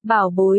Bảo bối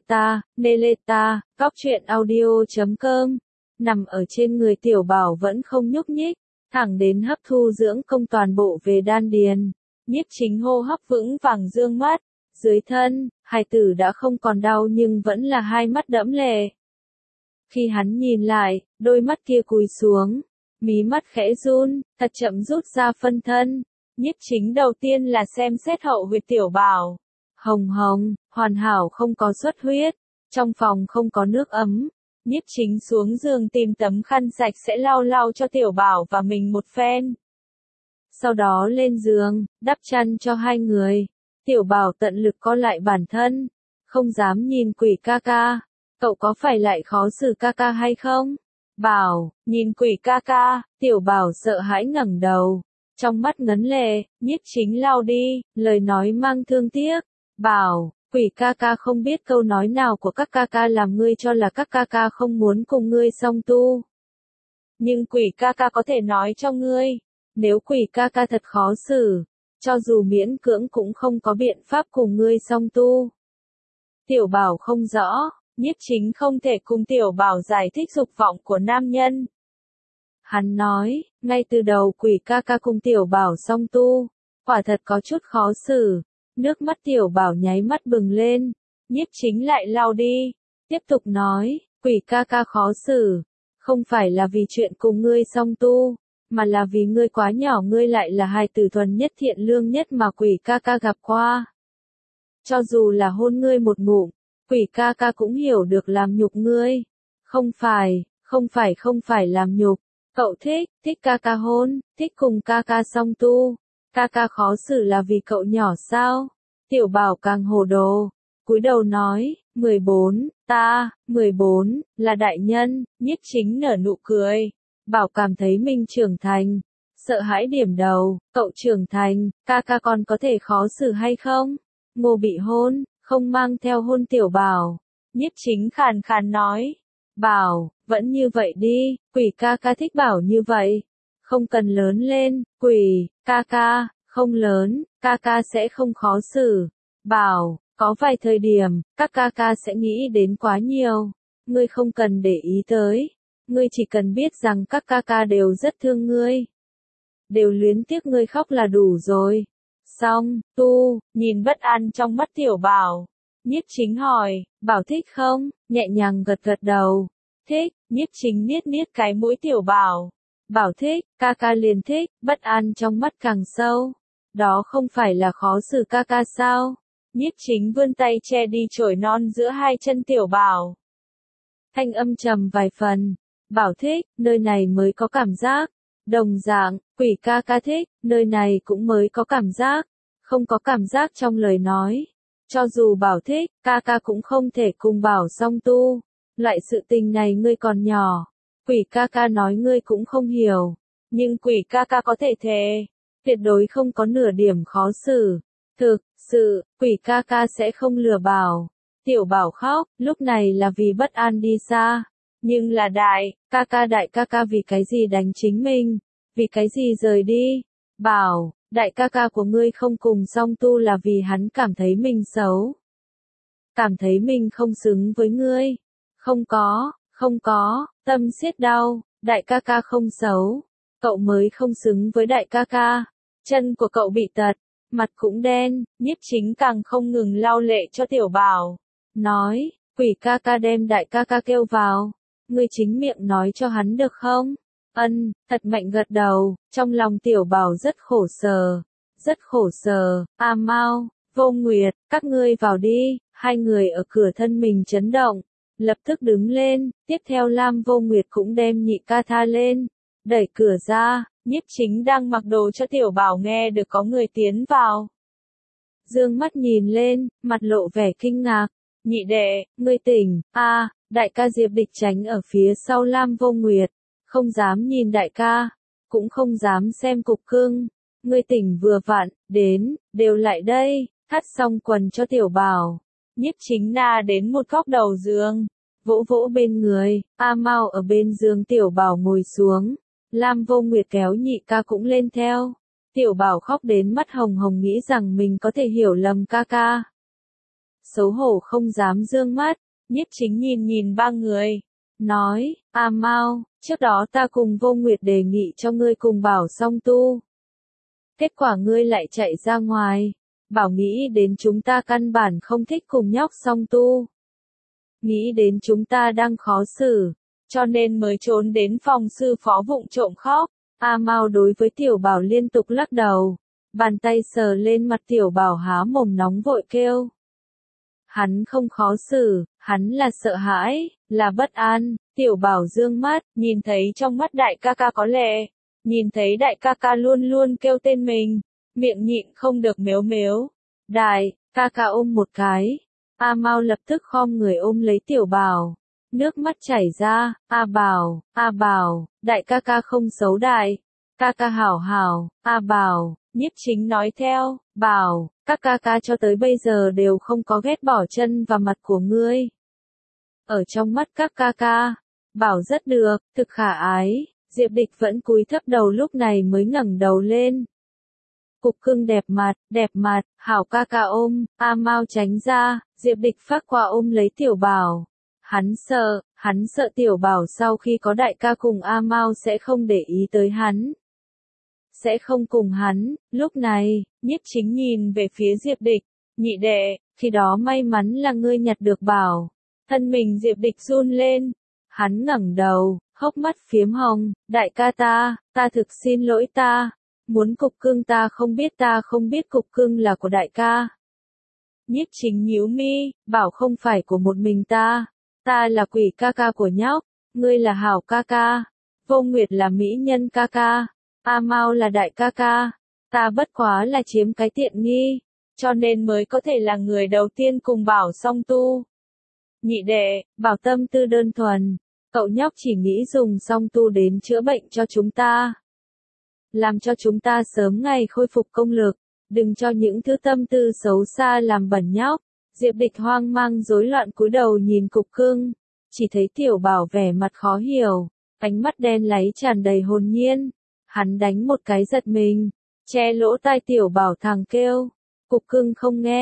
Neleta, góc truyện audio.com, nằm ở trên người tiểu bảo vẫn không nhúc nhích, thẳng đến hấp thu dưỡng công toàn bộ về đan điền. Nhiếp Chính hô hấp vững vàng dương mắt, dưới thân, hài tử đã không còn đau nhưng vẫn là hai mắt đẫm lệ. Khi hắn nhìn lại, đôi mắt kia cúi xuống, mí mắt khẽ run, thật chậm rút ra phân thân. Nhiếp Chính đầu tiên là xem xét hậu huyệt tiểu bảo. Hồng hồng, hoàn hảo không có xuất huyết, trong phòng không có nước ấm. Nhiếp Chính xuống giường tìm tấm khăn sạch sẽ lau lau cho tiểu bảo và mình một phen. Sau đó lên giường, đắp chăn cho hai người. Tiểu bảo tận lực co lại bản thân, không dám nhìn Quỷ ca ca. Cậu có phải lại khó xử ca ca hay không? Bảo, nhìn Quỷ ca ca, tiểu bảo sợ hãi ngẩng đầu. Trong mắt ngấn lệ, Nhiếp Chính lau đi, lời nói mang thương tiếc. Bảo, Quỷ ca ca không biết câu nói nào của các ca ca làm ngươi cho là các ca ca không muốn cùng ngươi song tu. Nhưng Quỷ ca ca có thể nói cho ngươi, nếu Quỷ ca ca thật khó xử, cho dù miễn cưỡng cũng không có biện pháp cùng ngươi song tu. Tiểu bảo không rõ, Nhiếp Chính không thể cùng tiểu bảo giải thích dục vọng của nam nhân. Hắn nói, ngay từ đầu Quỷ ca ca cùng tiểu bảo song tu, quả thật có chút khó xử. Nước mắt tiểu bảo nháy mắt bừng lên, Nhiếp Chính lại lau đi, tiếp tục nói, Quỷ ca ca khó xử, không phải là vì chuyện cùng ngươi song tu, mà là vì ngươi quá nhỏ, ngươi lại là hài tử thuần nhất thiện lương nhất mà Quỷ ca ca gặp qua. Cho dù là hôn ngươi một ngụm, Quỷ ca ca cũng hiểu được làm nhục ngươi. Không phải làm nhục, cậu thích ca ca hôn, thích cùng ca ca song tu. Ca ca khó xử là vì cậu nhỏ sao? Tiểu bảo càng hồ đồ, cúi đầu nói, 14, 14, là đại nhân. Nhiếp Chính nở nụ cười. Bảo cảm thấy mình trưởng thành, sợ hãi điểm đầu, cậu trưởng thành, ca ca còn có thể khó xử hay không? Ngô bị hôn, không mang theo hôn tiểu bảo. Nhiếp Chính khàn khàn nói, Bảo, vẫn như vậy đi, Quỷ ca ca thích Bảo như vậy. Không cần lớn lên, Quỷ ca ca, không lớn, ca ca sẽ không khó xử. Bảo, có vài thời điểm, các ca ca sẽ nghĩ đến quá nhiều. Ngươi không cần để ý tới. Ngươi chỉ cần biết rằng các ca ca đều rất thương ngươi. Đều luyến tiếc ngươi khóc là đủ rồi. Xong, nhìn bất an trong mắt tiểu bảo. Nhiếp Chính hỏi, Bảo thích không? Nhẹ nhàng gật gật đầu. Thích. Nhiếp Chính niết cái mũi tiểu bảo. Bảo thích, ca ca liền thích, bất an trong mắt càng sâu. Đó không phải là khó xử ca ca sao? Nhiếp Chính vươn tay che đi chổi non giữa hai chân tiểu bảo. Thanh âm trầm vài phần. Bảo thích, nơi này mới có cảm giác. Đồng dạng, Quỷ ca ca thích, nơi này cũng mới có cảm giác. Không có cảm giác trong lời nói. Cho dù Bảo thích, ca ca cũng không thể cùng Bảo song tu. Loại sự tình này ngươi còn nhỏ. Quỷ ca ca nói ngươi cũng không hiểu. Nhưng Quỷ ca ca có thể thề. Tuyệt đối không có nửa điểm khó xử. Thực sự, Quỷ ca ca sẽ không lừa Bảo. Tiểu bảo khóc, lúc này là vì bất an đi xa. Nhưng là đại ca ca vì cái gì đánh chính mình? Vì cái gì rời đi? Bảo, đại ca ca của ngươi không cùng song tu là vì hắn cảm thấy mình xấu. Cảm thấy mình không xứng với ngươi. Không có, tâm siết đau, đại ca ca không xấu. Cậu mới không xứng với đại ca ca. Chân của cậu bị tật, mặt cũng đen. Nhiếp Chính càng không ngừng lau lệ cho tiểu bảo. Nói, Quỷ ca ca đem đại ca ca kêu vào. Ngươi chính miệng nói cho hắn được không? Ân, thật mạnh gật đầu. Trong lòng tiểu bảo rất khổ sở. A Mao, Vô Nguyệt, các ngươi vào đi. Hai người ở cửa thân mình chấn động, lập tức đứng lên. Tiếp theo Lam Vô Nguyệt cũng đem nhị ca tha lên, đẩy cửa ra. Nhiếp Chính đang mặc đồ cho tiểu bảo nghe được có người tiến vào. Dương mắt nhìn lên, mặt lộ vẻ kinh ngạc. Nhị đệ, ngươi tỉnh? Đại ca Diệp Địch tránh ở phía sau Lam Vô Nguyệt, không dám nhìn đại ca, cũng không dám xem cục cưng. Ngươi tỉnh vừa vặn, đều lại đây. Thắt xong quần cho tiểu bảo. Nhiếp Chính na đến một góc đầu giường, vỗ vỗ bên người. A Mao ở bên giường tiểu bảo ngồi xuống. Lam Vô Nguyệt kéo nhị ca cũng lên theo. Tiểu bảo khóc đến mắt hồng hồng nghĩ rằng mình có thể hiểu lầm ca ca. xấu hổ không dám dương mắt, Nhiếp Chính nhìn nhìn ba người, nói, A Mao, trước đó ta cùng Vô Nguyệt đề nghị cho ngươi cùng Bảo song tu. Kết quả ngươi lại chạy ra ngoài, Bảo nghĩ đến chúng ta căn bản không thích cùng nhóc song tu. Nghĩ đến chúng ta đang khó xử, cho nên mới trốn đến phòng sư phó vụng trộm khóc. A Mao đối với Tiểu Bảo liên tục lắc đầu, bàn tay sờ lên mặt Tiểu Bảo há mồm nóng vội kêu. Hắn không khó xử, hắn là sợ hãi, là bất an. Tiểu Bảo dương mắt, nhìn thấy trong mắt đại ca ca có lệ, nhìn thấy đại ca ca luôn luôn kêu tên mình, miệng nhịn không được mếu mếu. Đại ca ca ôm một cái. A Mao lập tức khom người ôm lấy Tiểu Bảo, nước mắt chảy ra. A Bảo, đại ca ca không xấu, đại ca ca hảo hảo. A Bảo, Nhiếp Chính nói theo, Bảo, các ca ca cho tới bây giờ đều không có ghét bỏ chân và mặt của ngươi. Ở trong mắt các ca ca, Bảo rất được, thực khả ái. Diệp Địch vẫn cúi thấp đầu lúc này mới ngẩng đầu lên. Cục cưng đẹp mặt, hảo ca ca ôm. A Mao tránh ra, Diệp Địch phát qua ôm lấy Tiểu Bảo. Hắn sợ Tiểu Bảo sau khi có đại ca cùng A Mao sẽ không để ý tới hắn. Sẽ không cùng hắn. Lúc này, Nhiếp Chính nhìn về phía Diệp Địch, nhị đệ, khi đó may mắn là ngươi nhặt được Bảo. Thân mình Diệp Địch run lên. Hắn ngẩng đầu, hốc mắt phiếm hồng, đại ca ta thực xin lỗi ta. Muốn cục cưng ta không biết cục cưng là của đại ca. Nhiếp Chính nhíu mi, Bảo không phải của một mình ta là quỷ ca ca của nhóc, ngươi là hảo ca ca, Vô Nguyệt là mỹ nhân ca ca, A Mao là đại ca ca, ta bất quá là chiếm cái tiện nghi, cho nên mới có thể là người đầu tiên cùng Bảo song tu. Nhị đệ, Bảo tâm tư đơn thuần, cậu nhóc chỉ nghĩ dùng song tu đến chữa bệnh cho chúng ta. Làm cho chúng ta sớm ngày khôi phục công lực, đừng cho những thứ tâm tư xấu xa làm bẩn nhóc. Diệp Địch hoang mang rối loạn cúi đầu nhìn cục cưng, chỉ thấy Tiểu Bảo vẻ mặt khó hiểu, ánh mắt đen láy tràn đầy hồn nhiên. Hắn đánh một cái giật mình, che lỗ tai Tiểu Bảo thằng kêu. Cục cưng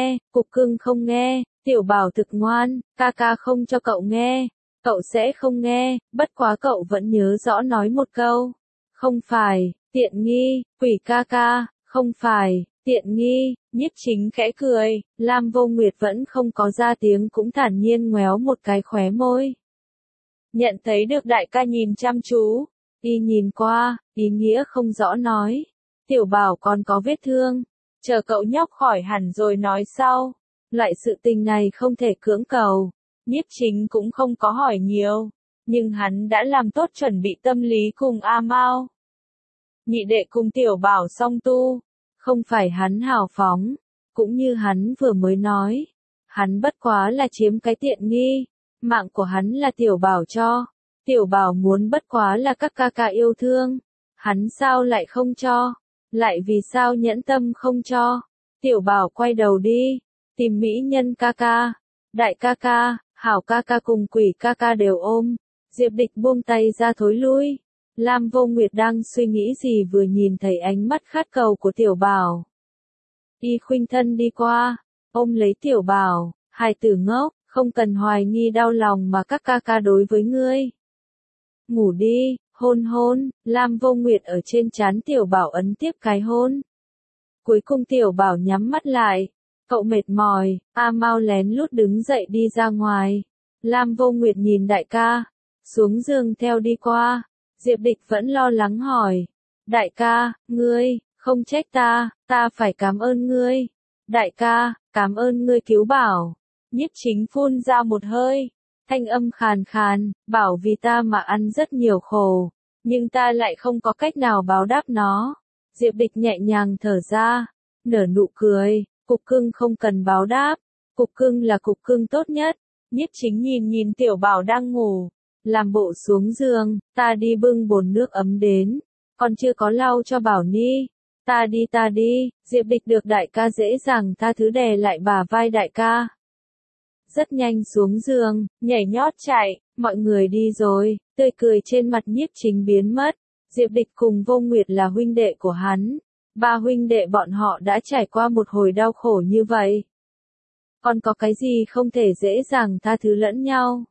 không nghe, Tiểu Bảo thực ngoan, ca ca không cho cậu nghe, cậu sẽ không nghe, bất quá cậu vẫn nhớ rõ nói một câu. Không phải, tiện nghi, quỷ ca ca, không phải, tiện nghi. Nhiếp Chính khẽ cười, Lam Vô Nguyệt vẫn không có ra tiếng cũng thản nhiên ngoéo một cái khóe môi. Nhận thấy được đại ca nhìn chăm chú, y nhìn qua, ý nghĩa không rõ nói. Tiểu Bảo còn có vết thương, chờ cậu nhóc khỏi hẳn rồi nói sau. Loại sự tình này không thể cưỡng cầu. Nhiếp Chính cũng không có hỏi nhiều, nhưng hắn đã làm tốt chuẩn bị tâm lý cùng A Mao. Nhị đệ cùng Tiểu Bảo song tu, không phải hắn hào phóng, cũng như hắn vừa mới nói, hắn bất quá là chiếm cái tiện nghi, mạng của hắn là Tiểu Bảo cho, Tiểu Bảo muốn bất quá là các ca ca yêu thương, hắn sao lại không cho, lại vì sao nhẫn tâm không cho. Tiểu Bảo quay đầu đi, tìm mỹ nhân ca ca, đại ca ca, hảo ca ca cùng quỷ ca ca đều ôm. Diệp Địch buông tay ra thối lui. Lam Vô Nguyệt đang suy nghĩ gì vừa nhìn thấy ánh mắt khát cầu của Tiểu Bảo. Y khuynh thân đi qua, ôm lấy Tiểu Bảo, hài tử ngốc, không cần hoài nghi đau lòng mà các ca ca đối với ngươi. Ngủ đi, hôn hôn. Lam Vô Nguyệt ở trên trán Tiểu Bảo ấn tiếp cái hôn. Cuối cùng Tiểu Bảo nhắm mắt lại, cậu mệt mỏi. A Mao lén lút đứng dậy đi ra ngoài. Lam Vô Nguyệt nhìn đại ca, xuống giường theo đi qua. Diệp Địch vẫn lo lắng hỏi, đại ca, ngươi, không trách ta phải cảm ơn ngươi. Đại ca, cảm ơn ngươi cứu Bảo. Nhiếp Chính phun ra một hơi, thanh âm khàn khàn, Bảo vì ta mà ăn rất nhiều khổ, nhưng ta lại không có cách nào báo đáp nó. Diệp Địch nhẹ nhàng thở ra, nở nụ cười, cục cưng không cần báo đáp, cục cưng là cục cưng tốt nhất. Nhiếp Chính nhìn Tiểu Bảo đang ngủ, làm bộ xuống giường, ta đi bưng bồn nước ấm đến, còn chưa có lau cho Bảo ni. Ta đi, Diệp Địch được đại ca dễ dàng tha thứ đè lại bả vai đại ca. Rất nhanh xuống giường, nhảy nhót chạy, mọi người đi rồi, tươi cười trên mặt Nhiếp Chính biến mất. Diệp Địch cùng Vô Nguyệt là huynh đệ của hắn, ba huynh đệ bọn họ đã trải qua một hồi đau khổ như vậy. còn có cái gì không thể dễ dàng tha thứ lẫn nhau.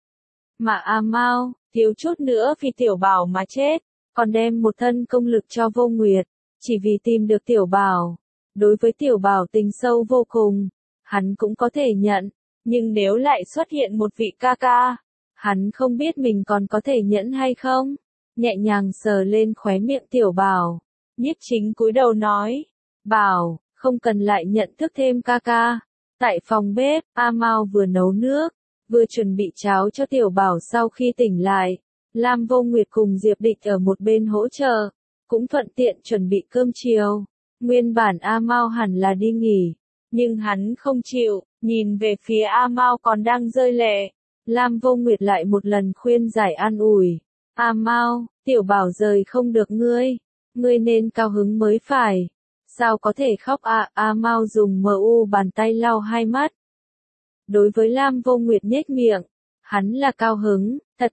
Mà A Mao, thiếu chút nữa vì Tiểu Bảo mà chết, còn đem một thân công lực cho Vô Nguyệt, chỉ vì tìm được Tiểu Bảo. Đối với Tiểu Bảo tình sâu vô cùng, hắn cũng có thể nhận, nhưng nếu lại xuất hiện một vị ca ca, hắn không biết mình còn có thể nhẫn hay không. Nhẹ nhàng sờ lên khóe miệng Tiểu Bảo, Nhiếp Chính cúi đầu nói, Bảo, không cần lại nhận thức thêm ca ca. Tại phòng bếp, A Mao vừa nấu nước, vừa chuẩn bị cháo cho Tiểu Bảo sau khi tỉnh lại. Lam Vô Nguyệt cùng Diệp Địch ở một bên hỗ trợ, cũng thuận tiện chuẩn bị cơm chiều. Nguyên bản A Mao hẳn là đi nghỉ, nhưng hắn không chịu, nhìn về phía A Mao còn đang rơi lệ. Lam Vô Nguyệt lại một lần khuyên giải an ủi. A Mao, Tiểu Bảo rời không được ngươi nên cao hứng mới phải. Sao có thể khóc à? A Mao dùng bàn tay lau hai mắt. Đối với Lam Vô Nguyệt nhếch miệng, hắn là cao hứng, thật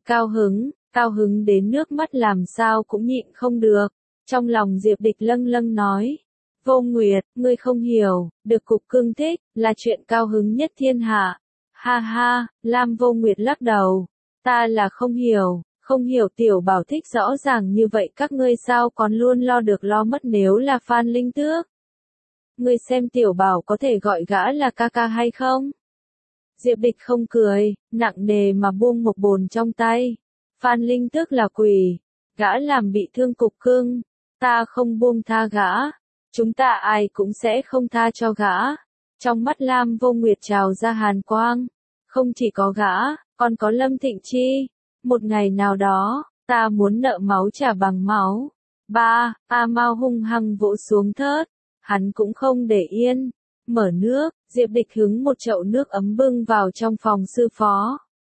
cao hứng đến nước mắt làm sao cũng nhịn không được. Trong lòng Diệp Địch lâng lâng nói, Vô Nguyệt, ngươi không hiểu, được cục cưng thích, là chuyện cao hứng nhất thiên hạ. Ha ha, Lam Vô Nguyệt lắc đầu, ta là không hiểu Tiểu Bảo thích rõ ràng như vậy các ngươi sao còn luôn lo được lo mất nếu là Phan Linh Tước. Ngươi xem Tiểu Bảo có thể gọi gã là ca ca hay không? Diệp Địch không cười, nặng nề mà buông một bồn trong tay. Phan Linh Tước là quỷ, gã làm bị thương cục cưng, ta không buông tha gã, chúng ta ai cũng sẽ không tha cho gã. Trong mắt Lam Vô Nguyệt trào ra hàn quang, không chỉ có gã, còn có Lâm Thịnh Chi. Một ngày nào đó, ta muốn nợ máu trả bằng máu. Ba, A Mao hung hăng vỗ xuống thớt, hắn cũng không để yên. Mở nước, Diệp Địch hứng một chậu nước ấm bưng vào trong phòng sư phó.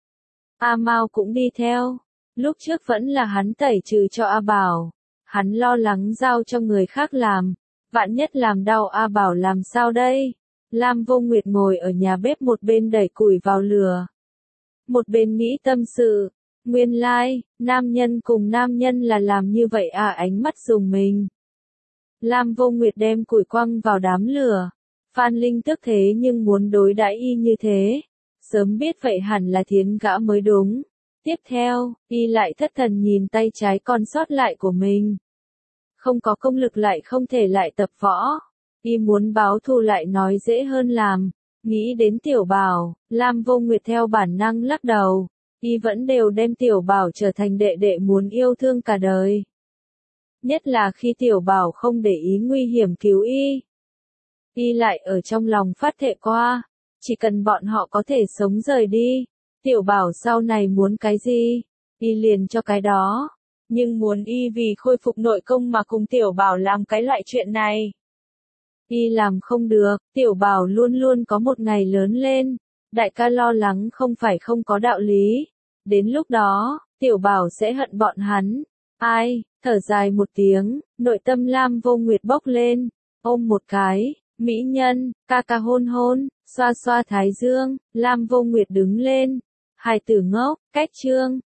A Mao cũng đi theo. Lúc trước vẫn là hắn tẩy trừ cho A Bảo. Hắn lo lắng giao cho người khác làm. Vạn nhất làm đau A Bảo làm sao đây? Lam Vô Nguyệt ngồi ở nhà bếp một bên đẩy củi vào lửa, một bên nghĩ tâm sự. Nguyên lai, nam nhân cùng nam nhân là làm như vậy à? Ánh mắt dùng mình. Lam Vô Nguyệt đem củi quăng vào đám lửa. Phan Linh Tước thế nhưng muốn đối đãi y như thế. Sớm biết vậy hẳn là thiến gã mới đúng. Tiếp theo, y lại thất thần nhìn tay trái còn sót lại của mình. Không có công lực lại không thể lại tập võ. Y muốn báo thù lại nói dễ hơn làm. Nghĩ đến Tiểu Bảo, Lam Vô Nguyệt theo bản năng lắc đầu. Y vẫn đều đem Tiểu Bảo trở thành đệ đệ muốn yêu thương cả đời. Nhất là khi Tiểu Bảo không để ý nguy hiểm cứu y. Y lại ở trong lòng phát thệ qua, chỉ cần bọn họ có thể sống rời đi, Tiểu Bảo sau này muốn cái gì, y liền cho cái đó. Nhưng muốn y vì khôi phục nội công mà cùng Tiểu Bảo làm cái loại chuyện này, y làm không được. Tiểu Bảo luôn luôn có một ngày lớn lên, đại ca lo lắng không phải không có đạo lý. Đến lúc đó, Tiểu Bảo sẽ hận bọn hắn. Ai, thở dài một tiếng, nội tâm Lam Vô Nguyệt bốc lên, ôm một cái, mỹ nhân, ca ca hôn hôn, xoa xoa thái dương. Lam Vô Nguyệt đứng lên. Hài tử ngốc, cách chương.